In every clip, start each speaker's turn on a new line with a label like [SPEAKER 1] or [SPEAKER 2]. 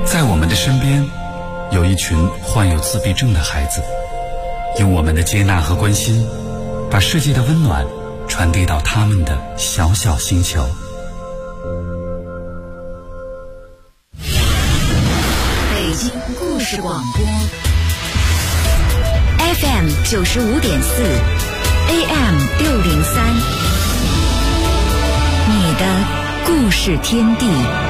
[SPEAKER 1] 在我们的身边，有一群患有自闭症的孩子，用我们的接纳和关心，把世界的温暖传递到他们的小小星球。
[SPEAKER 2] 北京故事广播 FM 95.4 AM 603，你的故事天地。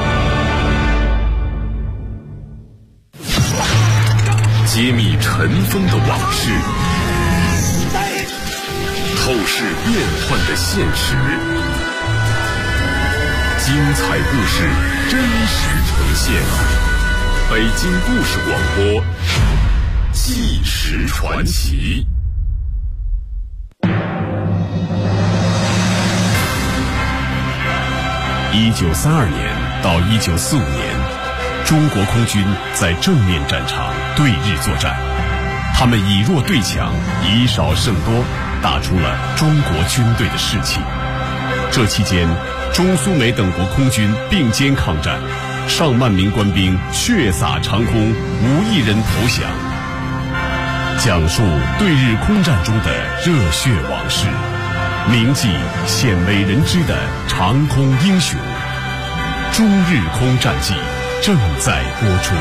[SPEAKER 3] 揭秘尘封的往事，透视变幻的现实，精彩故事真实呈现。北京故事广播，纪实传奇。1932年到1945年，中国空军在正面战场对日作战，他们以弱对强，以少胜多，打出了中国军队的士气。这期间，中苏美等国空军并肩抗战，上万名官兵血洒长空，无一人投降。讲述对日空战中的热血往事，铭记鲜为人知的长空英雄。中日空战记正在播出。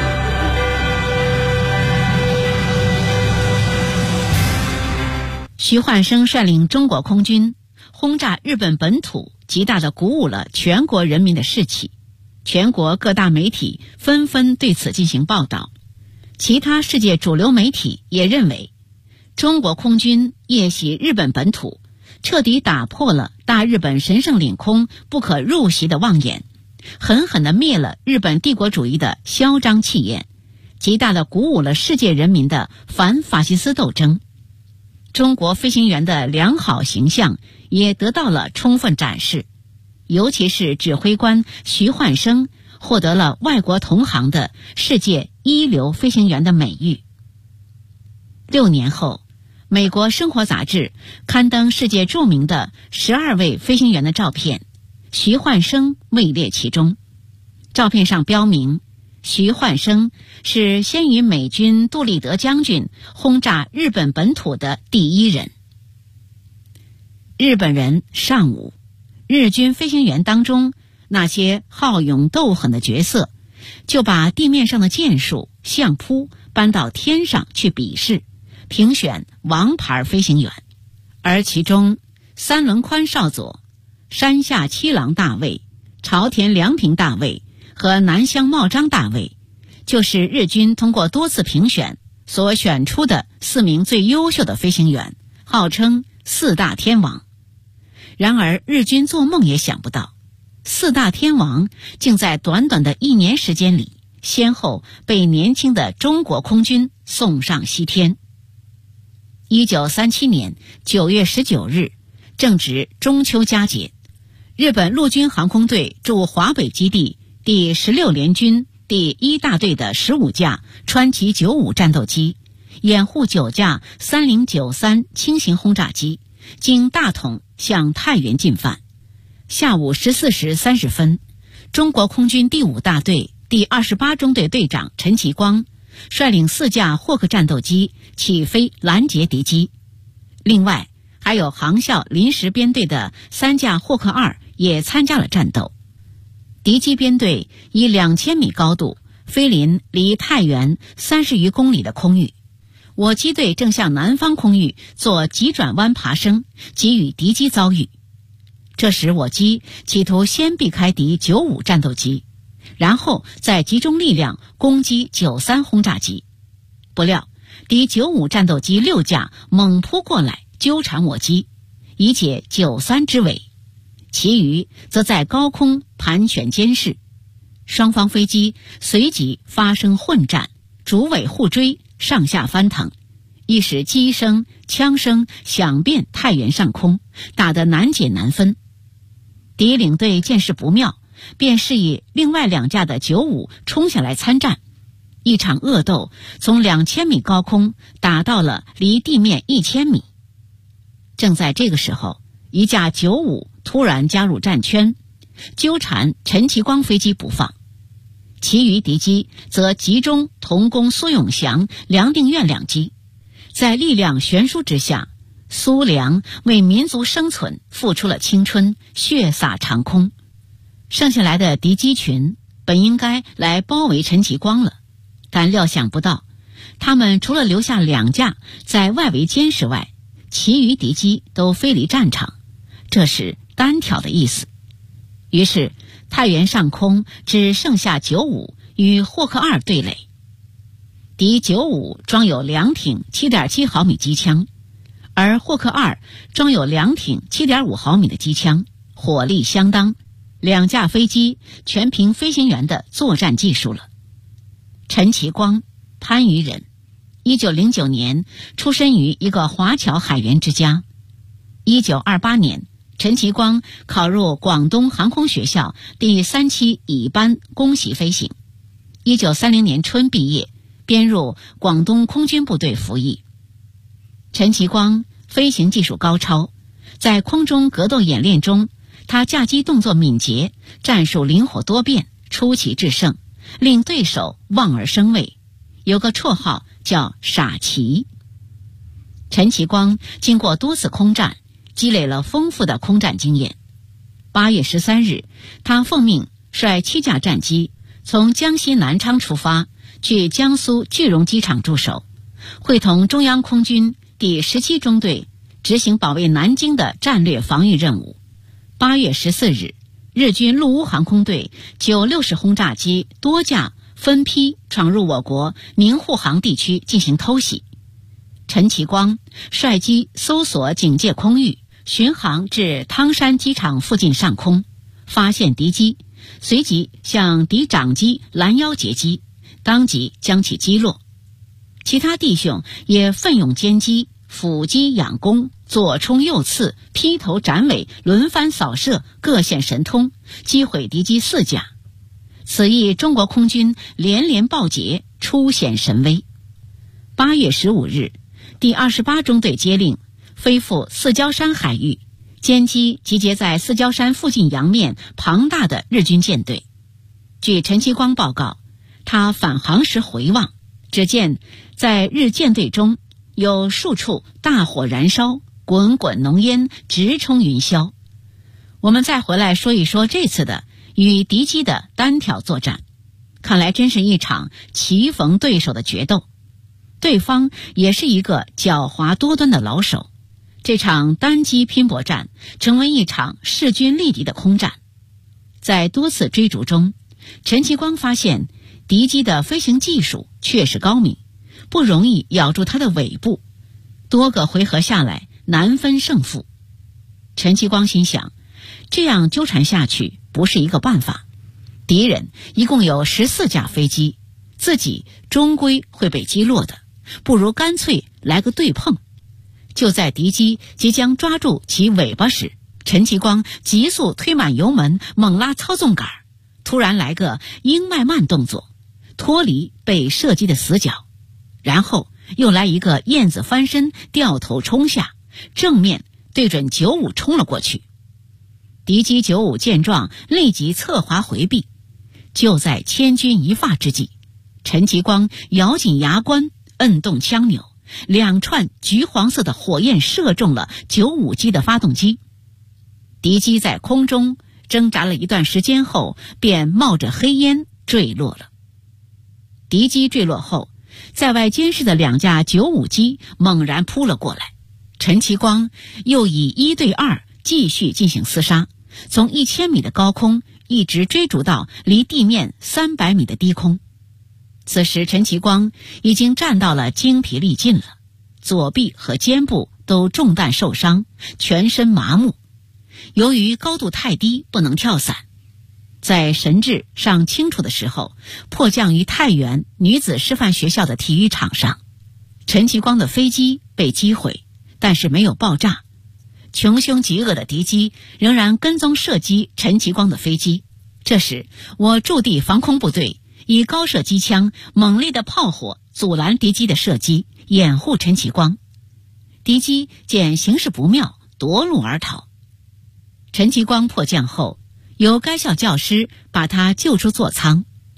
[SPEAKER 4] 徐焕生率领中国空军轰炸日本本土，极大地鼓舞了全国人民的士气。全国各大媒体纷纷对此进行报道，其他世界主流媒体也认为，中国空军夜袭日本本土，彻底打破了大日本神圣领空不可入袭的妄言，狠狠地灭了日本帝国主义的嚣张气焰，极大地鼓舞了世界人民的反法西斯斗争。中国飞行员的良好形象也得到了充分展示，尤其是指挥官徐焕生获得了外国同行的世界一流飞行员的美誉。6年后，美国生活杂志刊登世界著名的12位飞行员的照片，徐焕生位列其中。照片上标明，徐焕生是先于美军杜立德将军轰炸日本本土的第一人。日本人尚武，日军飞行员当中那些好勇斗狠的角色，就把地面上的箭术、相扑搬到天上去比试，评选王牌飞行员。而其中三轮宽少佐、山下七郎大尉、朝田良平大尉和南乡茂章大尉，就是日军通过多次评选所选出的4名最优秀的飞行员，号称4大天王。然而日军做梦也想不到，4大天王竟在短短的1年时间里，先后被年轻的中国空军送上西天。1937年9月19日，正值中秋佳节，日本陆军航空队驻华北基地第16联军第1大队的15架川崎95战斗机，掩护9架3093轻型轰炸机经大同向太原进犯。下午14时30分，中国空军第5大队第28中队队长陈其光率领4架霍克战斗机起飞拦截敌机。另外还有航校临时编队的3架霍克2也参加了战斗。敌机编队以2000米高度飞临离太原30余公里的空域，我机队正向南方空域做急转弯爬升，给予敌机遭遇。这时我机企图先避开敌95战斗机，然后再集中力量攻击93轰炸机。不料敌95战斗机6架猛扑过来纠缠我机，以解93之围，其余则在高空盘旋监视。双方飞机随即发生混战，逐尾互追，上下翻腾，一时机声、枪声响遍太原上空，打得难解难分。敌领队见势不妙，便示意另外2架的95冲下来参战。一场恶斗从2000米高空打到了离地面1000米。正在这个时候，一架95突然加入战圈，纠缠陈其光飞机不放。 其余敌机则集中同攻苏永祥、梁定苑两机。在力量悬殊之下，苏梁为民族生存付出了青春，血洒长空。剩下来的敌机群本应该来包围陈其光了，但料想不到，他们除了留下2架在外围监视外，其余敌机都飞离战场，这是单挑的意思。于是太原上空只剩下95与霍克2对垒。敌95装有2挺 7.7 毫米机枪，而霍克2装有2挺 7.5 毫米的机枪，火力相当，2架飞机全凭飞行员的作战技术了。陈其光，番禺人，1909年出身于一个华侨海员之家。1928年，陈其光考入广东航空学校第3期乙班供习飞行。1930年春毕业，编入广东空军部队服役。陈其光飞行技术高超，在空中格斗演练中，他驾机动作敏捷，战术灵活多变，出奇制胜，令对手望而生畏，有个绰号叫傻奇。陈其光经过多次空战，积累了丰富的空战经验。8月13日，他奉命率7架战机从江西南昌出发，去江苏句容机场驻守，会同中央空军第17中队执行保卫南京的战略防御任务。8月14日，日军陆乌航空队960轰炸机多架分批闯入我国宁沪杭地区进行偷袭。陈其光率机搜索警戒空域，巡航至汤山机场附近上空，发现敌机，随即向敌长机拦腰截击，当即将其击落。其他弟兄也奋勇歼击，伏击仰攻，左冲右刺，劈头斩尾，轮番扫射，各显神通，击毁敌机4架。此役中国空军连连报捷，初显神威。8月15日，第28中队接令飞赴四礁山海域，歼击集结在四礁山附近洋面庞大的日军舰队。据陈其光报告，他返航时回望，只见在日舰队中有数处大火燃烧，滚滚浓烟直冲云霄。我们再回来说一说这次的与敌机的单挑作战，看来真是一场棋逢对手的决斗。对方也是一个狡猾多端的老手，这场单机拼搏战成为一场势均力敌的空战。在多次追逐中，陈其光发现敌机的飞行技术确实高明，不容易咬住它的尾部，多个回合下来难分胜负。陈其光心想，这样纠缠下去不是一个办法，敌人一共有14架飞机，自己终归会被击落的，不如干脆来个对碰。就在敌机即将抓住其尾巴时，陈其光急速推满油门，猛拉操纵杆，突然来个鹰脉慢动作，脱离被射击的死角，然后又来一个燕子翻身，掉头冲下，正面对准95冲了过去。敌机95见状，立即侧滑回避。就在千钧一发之际，陈其光咬紧牙关，摁动枪钮，2串橘黄色的火焰射中了95机的发动机。敌机在空中挣扎了一段时间后，便冒着黑烟坠落了。敌机坠落后，在外监视的2架95机猛然扑了过来，陈其光又以1对2继续进行厮杀，从1000米的高空一直追逐到离地面300米的低空。此时陈其光已经战到了精疲力尽了，左臂和肩部都中弹受伤，全身麻木。由于高度太低，不能跳伞，在神志尚清楚的时候，迫降于太原女子师范学校的体育场上。陈其光的飞机被击毁，但是没有爆炸。穷凶极恶的敌机仍然跟踪射击陈其光的飞机。这时我驻地防空部队以高射机枪猛烈的炮火阻拦敌机的射击，掩护陈其光。敌机见形势不妙，夺路而逃。陈其光迫降后，由该校教师把他救出座舱。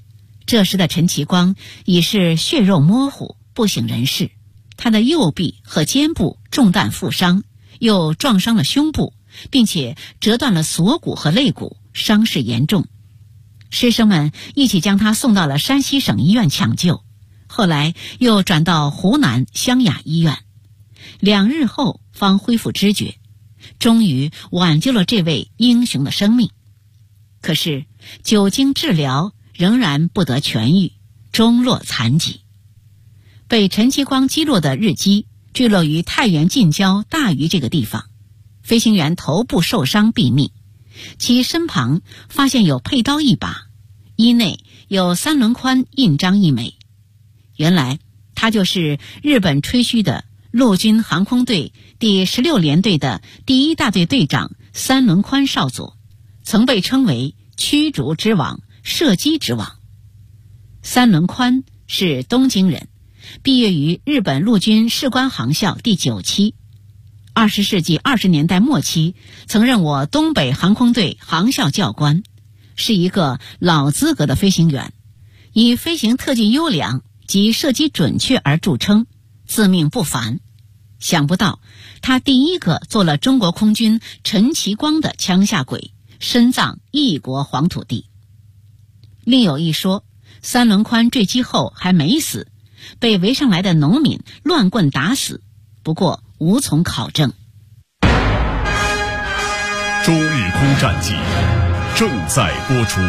[SPEAKER 4] 这时的陈其光已是血肉模糊，不省人事。他的右臂和肩部中弹负伤，又撞伤了胸部，并且折断了锁骨和肋骨，伤势严重。师生们一起将他送到了山西省医院抢救，后来又转到湖南湘雅医院，2日后方恢复知觉，终于挽救了这位英雄的生命。可是久经治疗，仍然不得痊愈，终落残疾。被陈其光击落的日机坠落于太原近郊大余这个地方，飞行员头部受伤毙命，其身旁发现有佩刀1把，衣内有3轮宽印章1枚。原来他就是日本吹嘘的陆军航空队第16联队的第1大队队长3轮宽少佐，曾被称为驱逐之王、射击之王。3轮宽是东京人，毕业于日本陆军士官航校第9期，20世纪20年代末期曾任我东北航空队航校教官，是一个老资格的飞行员，以飞行特技优良及射击准确而著称，自命不凡。想不到他第一个做了中国空军陈其光的枪下鬼，身葬异国黄土地。另有一说，3轮宽坠机后还没死，被围上来的农民乱棍打死，不过无从考证。
[SPEAKER 3] 中日空战记正在播出。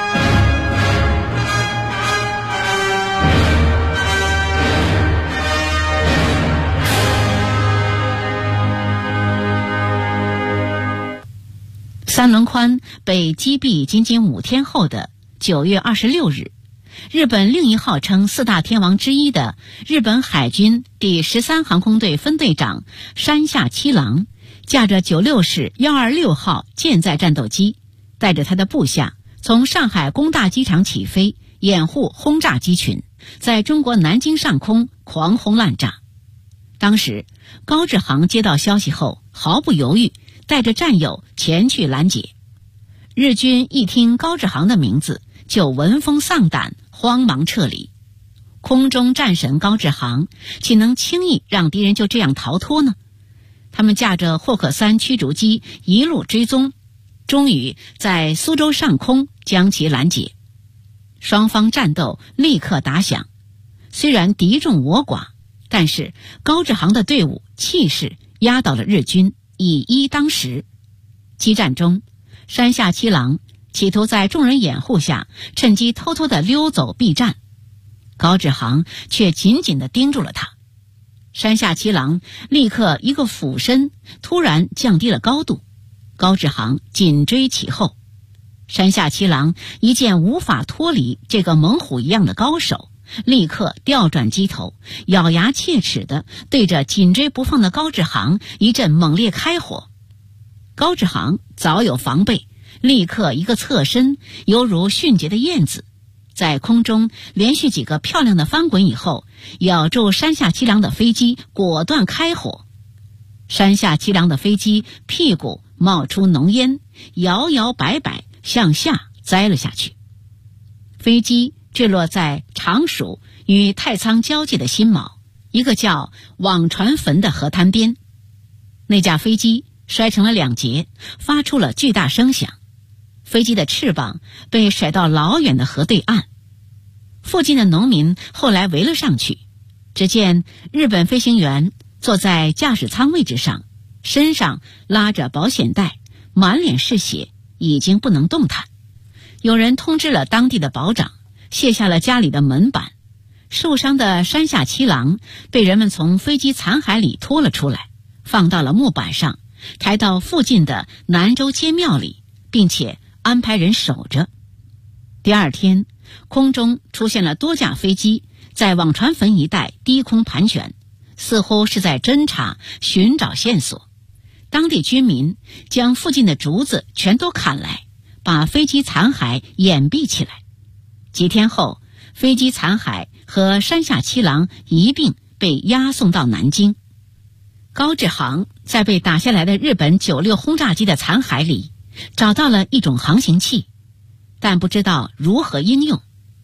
[SPEAKER 4] 3轮宽被击毙仅仅5天后的9月26日，日本另一号称4大天王之一的日本海军第13航空队分队长山下七郎，驾着96式126号舰载战斗机，带着他的部下从上海工大机场起飞，掩护轰炸机群，在中国南京上空狂轰滥炸。当时高志航接到消息后毫不犹豫，带着战友前去拦截。日军一听高志航的名字，就闻风丧胆，慌忙撤离。空中战神高志航岂能轻易让敌人就这样逃脱呢？他们驾着霍克3驱逐机一路追踪，终于在苏州上空将其拦截。双方战斗立刻打响，虽然敌众我寡，但是高志航的队伍气势压倒了日军，以一当十。激战中，山下七郎企图在众人掩护下趁机偷偷地溜走避战，高志航却紧紧地盯住了他。山下七郎立刻一个俯身，突然降低了高度，高志航紧追其后。山下七郎一见无法脱离这个猛虎一样的高手，立刻调转机头，咬牙切齿地对着紧追不放的高志航一阵猛烈开火。高志航早有防备，立刻一个侧身，犹如迅捷的燕子，在空中连续几个漂亮的翻滚以后，咬住山下七郎的飞机，果断开火。山下七郎的飞机屁股冒出浓烟，摇摇摆摆向下栽了下去。飞机坠落在常熟与太仓交界的新卯，一个叫网船坟的河滩边。那架飞机摔成了2截，发出了巨大声响。飞机的翅膀被甩到老远的河对岸。附近的农民后来围了上去，只见日本飞行员坐在驾驶舱位置上，身上拉着保险带，满脸是血，已经不能动弹。有人通知了当地的保长，卸下了家里的门板。受伤的山下七郎被人们从飞机残骸里拖了出来，放到了木板上，抬到附近的南州街庙里，并且安排人守着。第二天，空中出现了多架飞机，在网船坟一带低空盘旋，似乎是在侦查寻找线索。当地居民将附近的竹子全都砍来，把飞机残骸掩蔽起来。几天后，飞机残骸和山下七郎一并被押送到南京。高志航在被打下来的日本96轰炸机的残骸里找到了一种航行器，但不知道如何应用。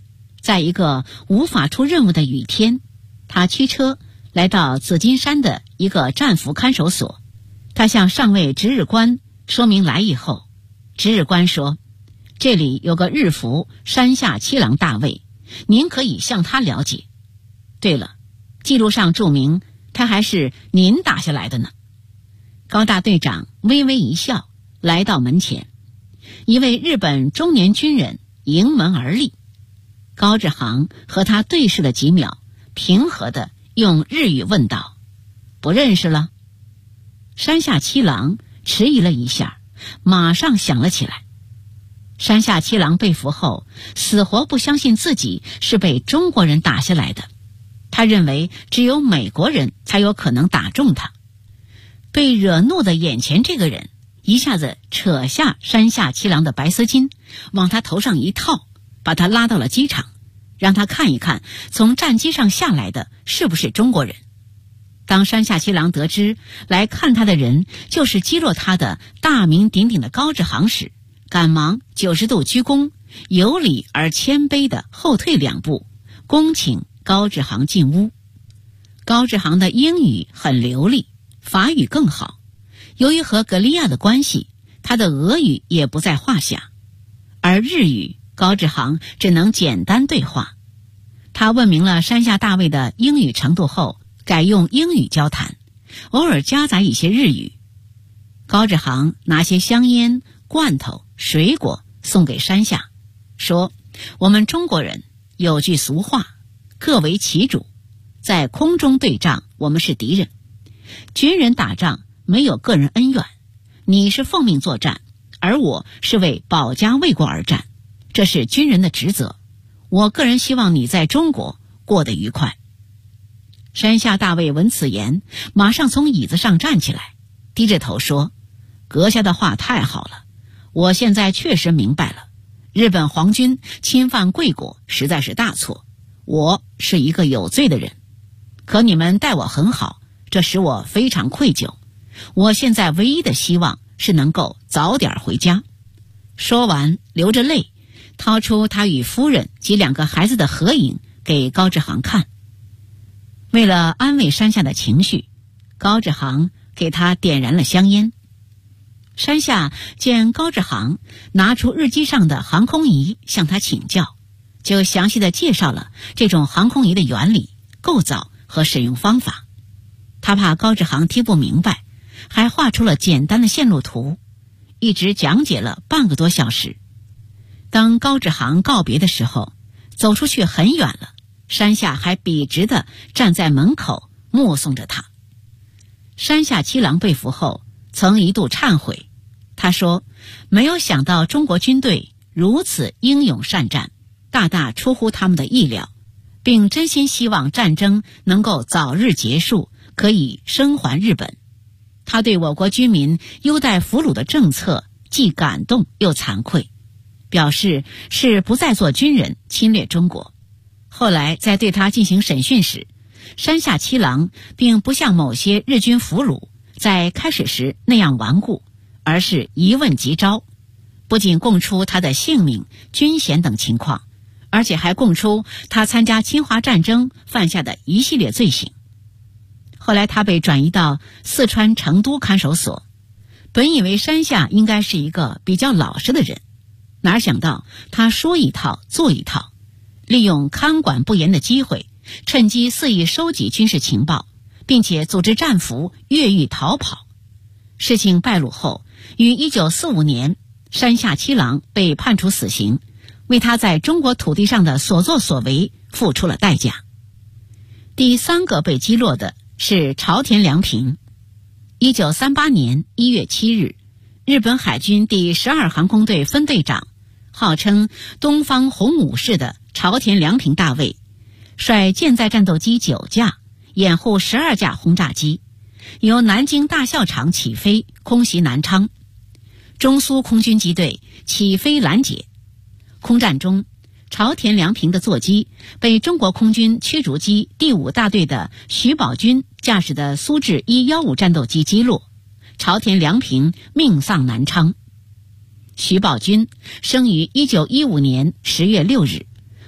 [SPEAKER 4] 在一个无法出任务的雨天，他驱车来到紫金山的一个战俘看守所。他向上尉值日官说明来意后，值日官说，这里有个日俘山下七郎大尉，您可以向他了解。对了，记录上注明他还是您打下来的呢。高大队长微微一笑，来到门前，一位日本中年军人迎门而立。高志航和他对视了几秒，平和地用日语问道，不认识了？山下七郎迟疑了一下，马上想了起来。山下七郎被俘后，死活不相信自己是被中国人打下来的，他认为只有美国人才有可能打中他。被惹怒的眼前这个人一下子扯下山下七郎的白丝巾，往他头上一套，把他拉到了机场，让他看一看从战机上下来的是不是中国人。当山下七郎得知来看他的人就是击落他的大名鼎鼎的高志航时，赶忙90度鞠躬，有礼而谦卑地后退2步，恭请高志航进屋。高志航的英语很流利，法语更好，由于和格利亚的关系，他的俄语也不在话下，而日语高志航只能简单对话。他问明了山下大尉的英语程度后，改用英语交谈，偶尔夹杂一些日语。高志航拿些香烟、罐头、水果送给山下，说，我们中国人有句俗话，各为其主，在空中对仗我们是敌人，军人打仗没有个人恩怨，你是奉命作战，而我是为保家卫国而战，这是军人的职责，我个人希望你在中国过得愉快。山下大尉闻此言，马上从椅子上站起来，低着头说，阁下的话太好了，我现在确实明白了，日本皇军侵犯贵国实在是大错，我是一个有罪的人，可你们待我很好，这使我非常愧疚，我现在唯一的希望是能够早点回家。说完流着泪，掏出他与夫人及2个孩子的合影给高志航看。为了安慰山下的情绪，高志航给他点燃了香烟。山下见高志航拿出日机上的航空仪向他请教，就详细地介绍了这种航空仪的原理、构造和使用方法。他怕高志航听不明白，还画出了简单的线路图，一直讲解了半个多小时。当高志航告别的时候，走出去很远了，山下还笔直地站在门口目送着他。山下七郎被俘后曾一度忏悔，他说，没有想到中国军队如此英勇善战，大大出乎他们的意料，并真心希望战争能够早日结束，可以生还日本。他对我国军民优待俘虏的政策既感动又惭愧，表示是不再做军人侵略中国。后来在对他进行审讯时，山下七郎并不像某些日军俘虏在开始时那样顽固，而是一问即招，不仅供出他的姓名、军衔等情况，而且还供出他参加侵华战争犯下的一系列罪行。后来他被转移到四川成都看守所，本以为山下应该是一个比较老实的人，哪想到他说一套做一套，利用看管不严的机会，趁机肆意收集军事情报，并且组织战俘越狱逃跑。事情败露后，于1945年，山下七郎被判处死刑，为他在中国土地上的所作所为付出了代价。第3个被击落的是朝田良平。1938年1月7日，日本海军第12航空队分队长，号称东方红武士的朝田良平大尉，率舰载战斗机9架，掩护12架轰炸机，由南京大校场起飞，空袭南昌。中苏空军机队起飞拦截。空战中，朝田良平的座机被中国空军驱逐机第5大队的徐宝军驾驶的苏制115战斗机击落，朝田良平命丧南昌。徐宝军生于1915年10月6日，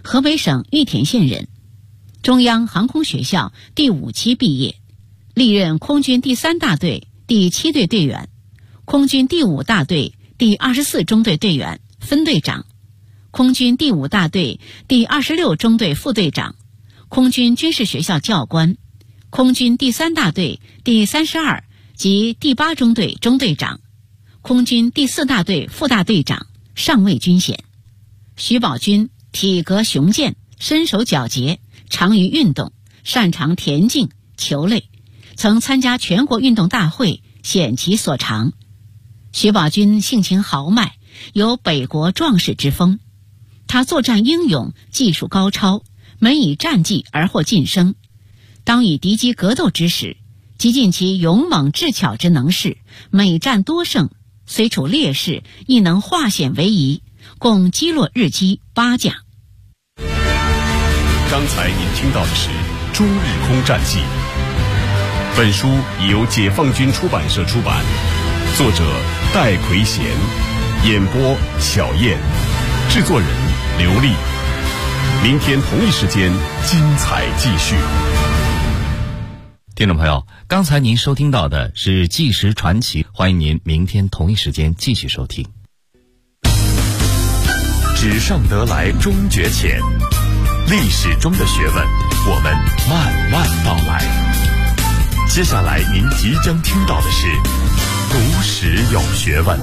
[SPEAKER 4] 河北省玉田县人，中央航空学校第5期毕业，历任空军第3大队第7队队员，空军第5大队第24中队队员、分队长，空军第5大队第26中队副队长，空军军事学校教官，空军第3大队第32及第8中队中队长，空军第4大队副大队长，上尉军衔。徐宝军体格雄健，身手矫捷，长于运动，擅长田径、球类，曾参加全国运动大会，显其所长。徐宝军性情豪迈，有北国壮士之风。他作战英勇，技术高超，每以战绩而获晋升。当与敌机格斗之时，极尽其勇猛智巧之能事，每战多胜，虽处劣势，亦能化险为夷，共击落日机8架。
[SPEAKER 3] 刚才您听到的是《中日空战记》，本书已由解放军出版社出版，作者戴奎贤，演播巧燕，制作人刘丽。明天同一时间精彩继续。
[SPEAKER 5] 听众朋友，刚才您收听到的是《纪实传奇》，欢迎您明天同一时间继续收听。
[SPEAKER 6] 纸上得来终觉浅，历史中的学问，我们慢慢道来。接下来您即将听到的是读史有学问。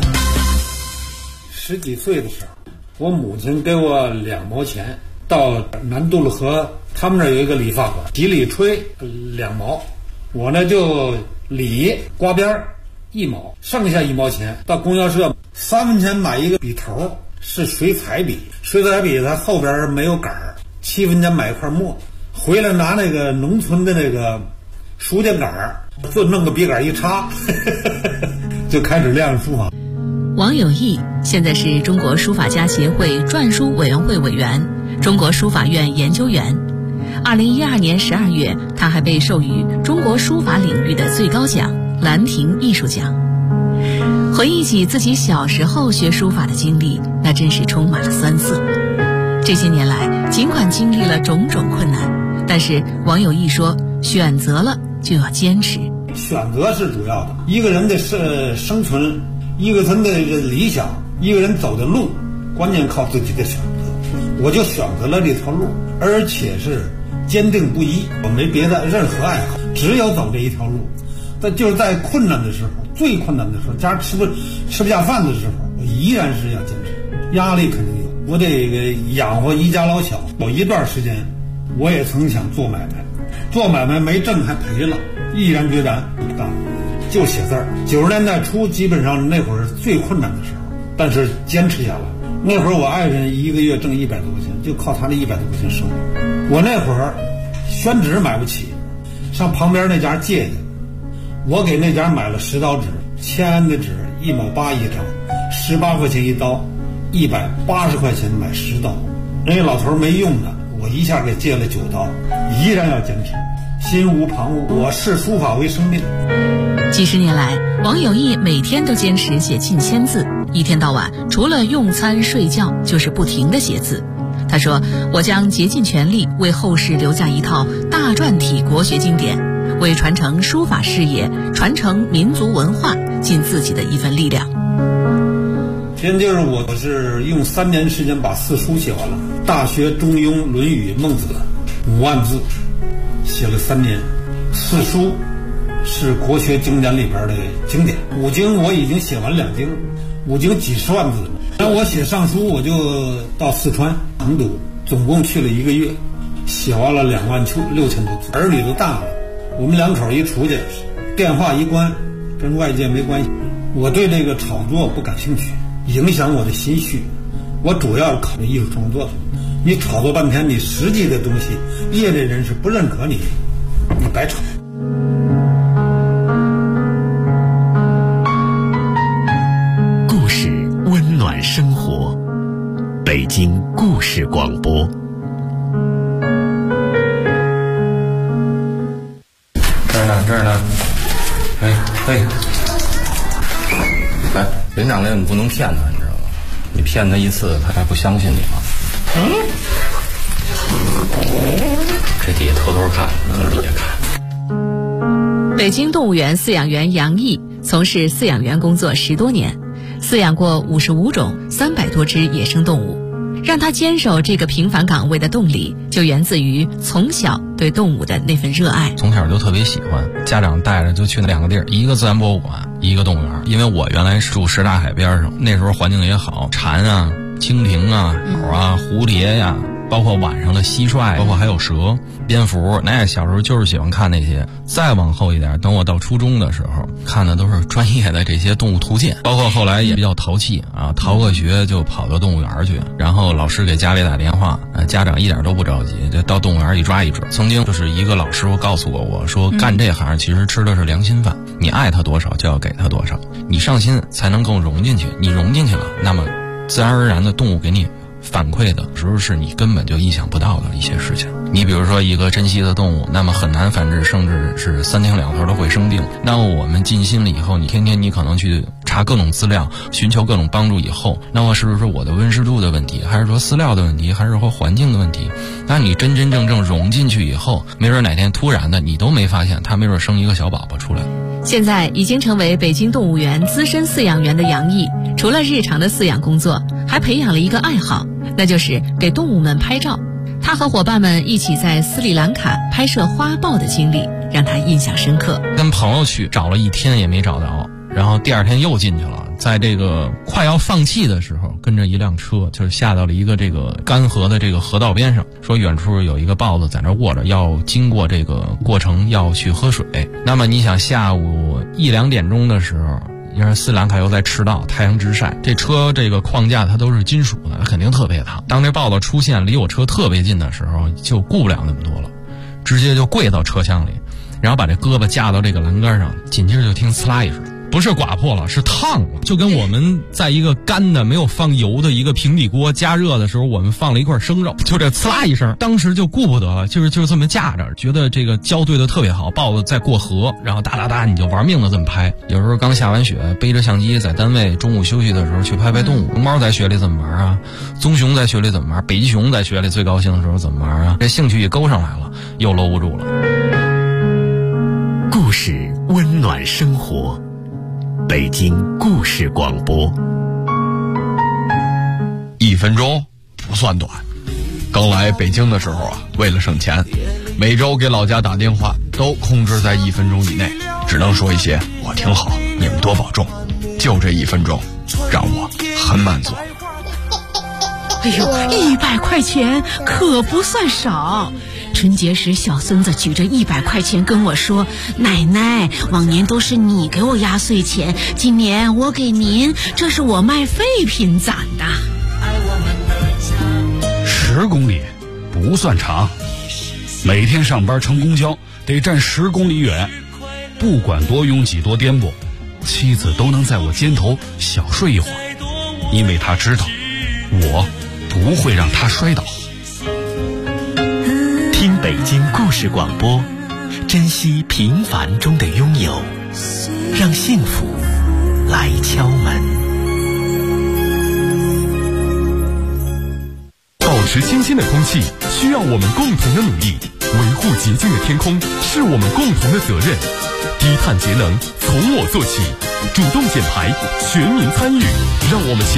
[SPEAKER 7] 10几岁的时候，我母亲给我2毛钱，到南渡了河，他们那儿有一个理发馆，几里吹2毛，我呢就理刮边1毛，剩下1毛钱到供销社3分钱买一个笔头，是水彩笔，水彩笔它后边没有杆儿，7分钱买一块墨，回来拿那个农村的那个书架杆儿，就弄个笔杆一插就开始练书法。
[SPEAKER 8] 王有义现在是中国书法家协会篆书委员会委员、中国书法院研究员。2012年12月，他还被授予中国书法领域的最高奖兰亭艺术奖。回忆起自己小时候学书法的经历，那真是充满了酸涩。这些年来，尽管经历了种种困难，但是王有义说，选择了就要坚持。
[SPEAKER 7] 选择是主要的，一个人的生存，一个人的理想，一个人走的路，关键靠自己的选择。我就选择了这条路，而且是坚定不移，我没别的任何爱好，只有走这一条路。但就是在困难的时候，最困难的时候，家吃不下饭的时候，我依然是要坚持。压力肯定有，我得养活一家老小。有一段时间，我也曾想做买卖，做买卖没挣还赔了，毅然决然不干，就写字儿。90年代初，基本上那会儿最困难的时候，但是坚持下来。那会儿我爱人一个月挣100多块钱，就靠他的100多块钱生活。我那会儿宣纸买不起，上旁边那家借去，我给那家买了10刀纸，签的纸1毛8一张，18块钱一刀，180块钱买10刀。人家老头没用的，我一下给借了9刀，依然要坚持，心无旁骛。我视书法为生命。
[SPEAKER 8] 几十年来，王有义每天都坚持写近1000字，一天到晚除了用餐睡觉就是不停地写字。他说，我将竭尽全力为后世留下一套大篆体国学经典，为传承书法事业、传承民族文化尽自己的一份力量。
[SPEAKER 7] 现就是我是用3年时间把4书写完了，《大学》《中庸》《论语》《孟子》5万字，写了3年。4书是国学经典里边的经典，5经我已经写完2经，5经几十万字。然后我写上书，我就到四川成都，总共去了1个月，写完了26000多字。儿女都大了，我们2口一出去，电话一关，跟外界没关系。我对这个炒作不感兴趣，影响我的心绪。我主要考虑艺术创作。你炒作半天，你实际的东西，业内人士不认可你，你白炒。
[SPEAKER 6] 故事温暖生活，北京故事广播。
[SPEAKER 9] 这儿呢，哎，连长连你不能骗他，你知道吗？你骗他一次，他还不相信你吗？ 底下偷偷看，底下看。
[SPEAKER 8] 北京动物园饲养员杨毅从事饲养员工作10多年，饲养过55种300多只野生动物。让他坚守这个平凡岗位的动力，就源自于从小对动物的那份热爱。
[SPEAKER 10] 从小就特别喜欢，家长带着就去那2个地儿，一个自然博物馆，一个动物园。因为我原来住什刹海边上，那时候环境也好，蝉啊、蜻蜓啊、鸟啊、蝴蝶呀，包括晚上的蟋蟀，包括还有蛇、蝙蝠，那小时候就是喜欢看那些。再往后一点，等我到初中的时候，看的都是专业的这些动物图鉴，包括后来也比较淘气啊，逃个学就跑到动物园去，然后老师给家里打电话，家长一点都不着急，就到动物园一抓一只。曾经就是一个老师傅告诉过我说，干这行其实吃的是良心饭，你爱他多少就要给他多少，你上心才能够融进去，你融进去了，那么自然而然的动物给你反馈的时候是你根本就意想不到的一些事情。你比如说一个珍稀的动物，那么很难繁殖，甚至是3天2头都会生病。那么我们尽心了以后，你天天你可能去查各种资料，寻求各种帮助以后，那么是不是我的温湿度的问题，还是说饲料的问题，还是说环境的问题？那你真真正正融进去以后，没准哪天突然的你都没发现，它没准生一个小宝宝出来。
[SPEAKER 8] 现在已经成为北京动物园资深饲养员的杨毅，除了日常的饲养工作，还培养了一个爱好，那就是给动物们拍照。他和伙伴们一起在斯里兰卡拍摄花豹的经历让他印象深刻。
[SPEAKER 10] 跟朋友去找了1天也没找着，然后第2天又进去了，在这个快要放弃的时候，跟着一辆车就是下到了一个这个干涸的这个河道边上，说远处有一个豹子在那卧着，要经过这个过程要去喝水。那么你想下午1、2点钟的时候，因为斯里兰卡又在赤道，太阳直晒，这车这个框架它都是金属的，肯定特别烫。当这豹子出现离我车特别近的时候，就顾不了那么多了，直接就跪到车厢里，然后把这胳膊架到这个栏杆上，紧接着就听呲啦一声，不是刮破了，是烫了，就跟我们在一个干的没有放油的一个平底锅加热的时候，我们放了一块生肉，就这呲啦一声，当时就顾不得了，就是这么架着，觉得这个胶对的特别好，豹子在过河，然后哒哒哒你就玩命的这么拍。有时候刚下完雪，背着相机在单位中午休息的时候去拍拍动物。龙猫在雪里怎么玩啊？棕熊在雪里怎么玩？北极熊在雪里最高兴的时候怎么玩啊？这兴趣一勾上来了，又搂不住了。
[SPEAKER 6] 故事温暖生活，北京故事广播。
[SPEAKER 11] 1分钟不算短。刚来北京的时候啊，为了省钱，每周给老家打电话都控制在1分钟以内，只能说一些我挺好，你们多保重。就这1分钟，让我很满足。
[SPEAKER 4] 哎呦，100块钱可不算少。春节时，小孙子举着100块钱跟我说：“奶奶，往年都是你给我压岁钱，今年我给您，这是我卖废品攒的。
[SPEAKER 1] ”10公里不算长，每天上班乘公交得站10公里远，不管多拥挤多颠簸，妻子都能在我肩头小睡一会儿，因为她知道我不会让她摔倒。
[SPEAKER 6] 听北京故事广播，珍惜平凡中的拥有，让幸福来敲门。
[SPEAKER 3] 保持清新的空气需要我们共同的努力，维护洁净的天空是我们共同的责任。低碳节能从我做起，主动减排，全民参与，让我们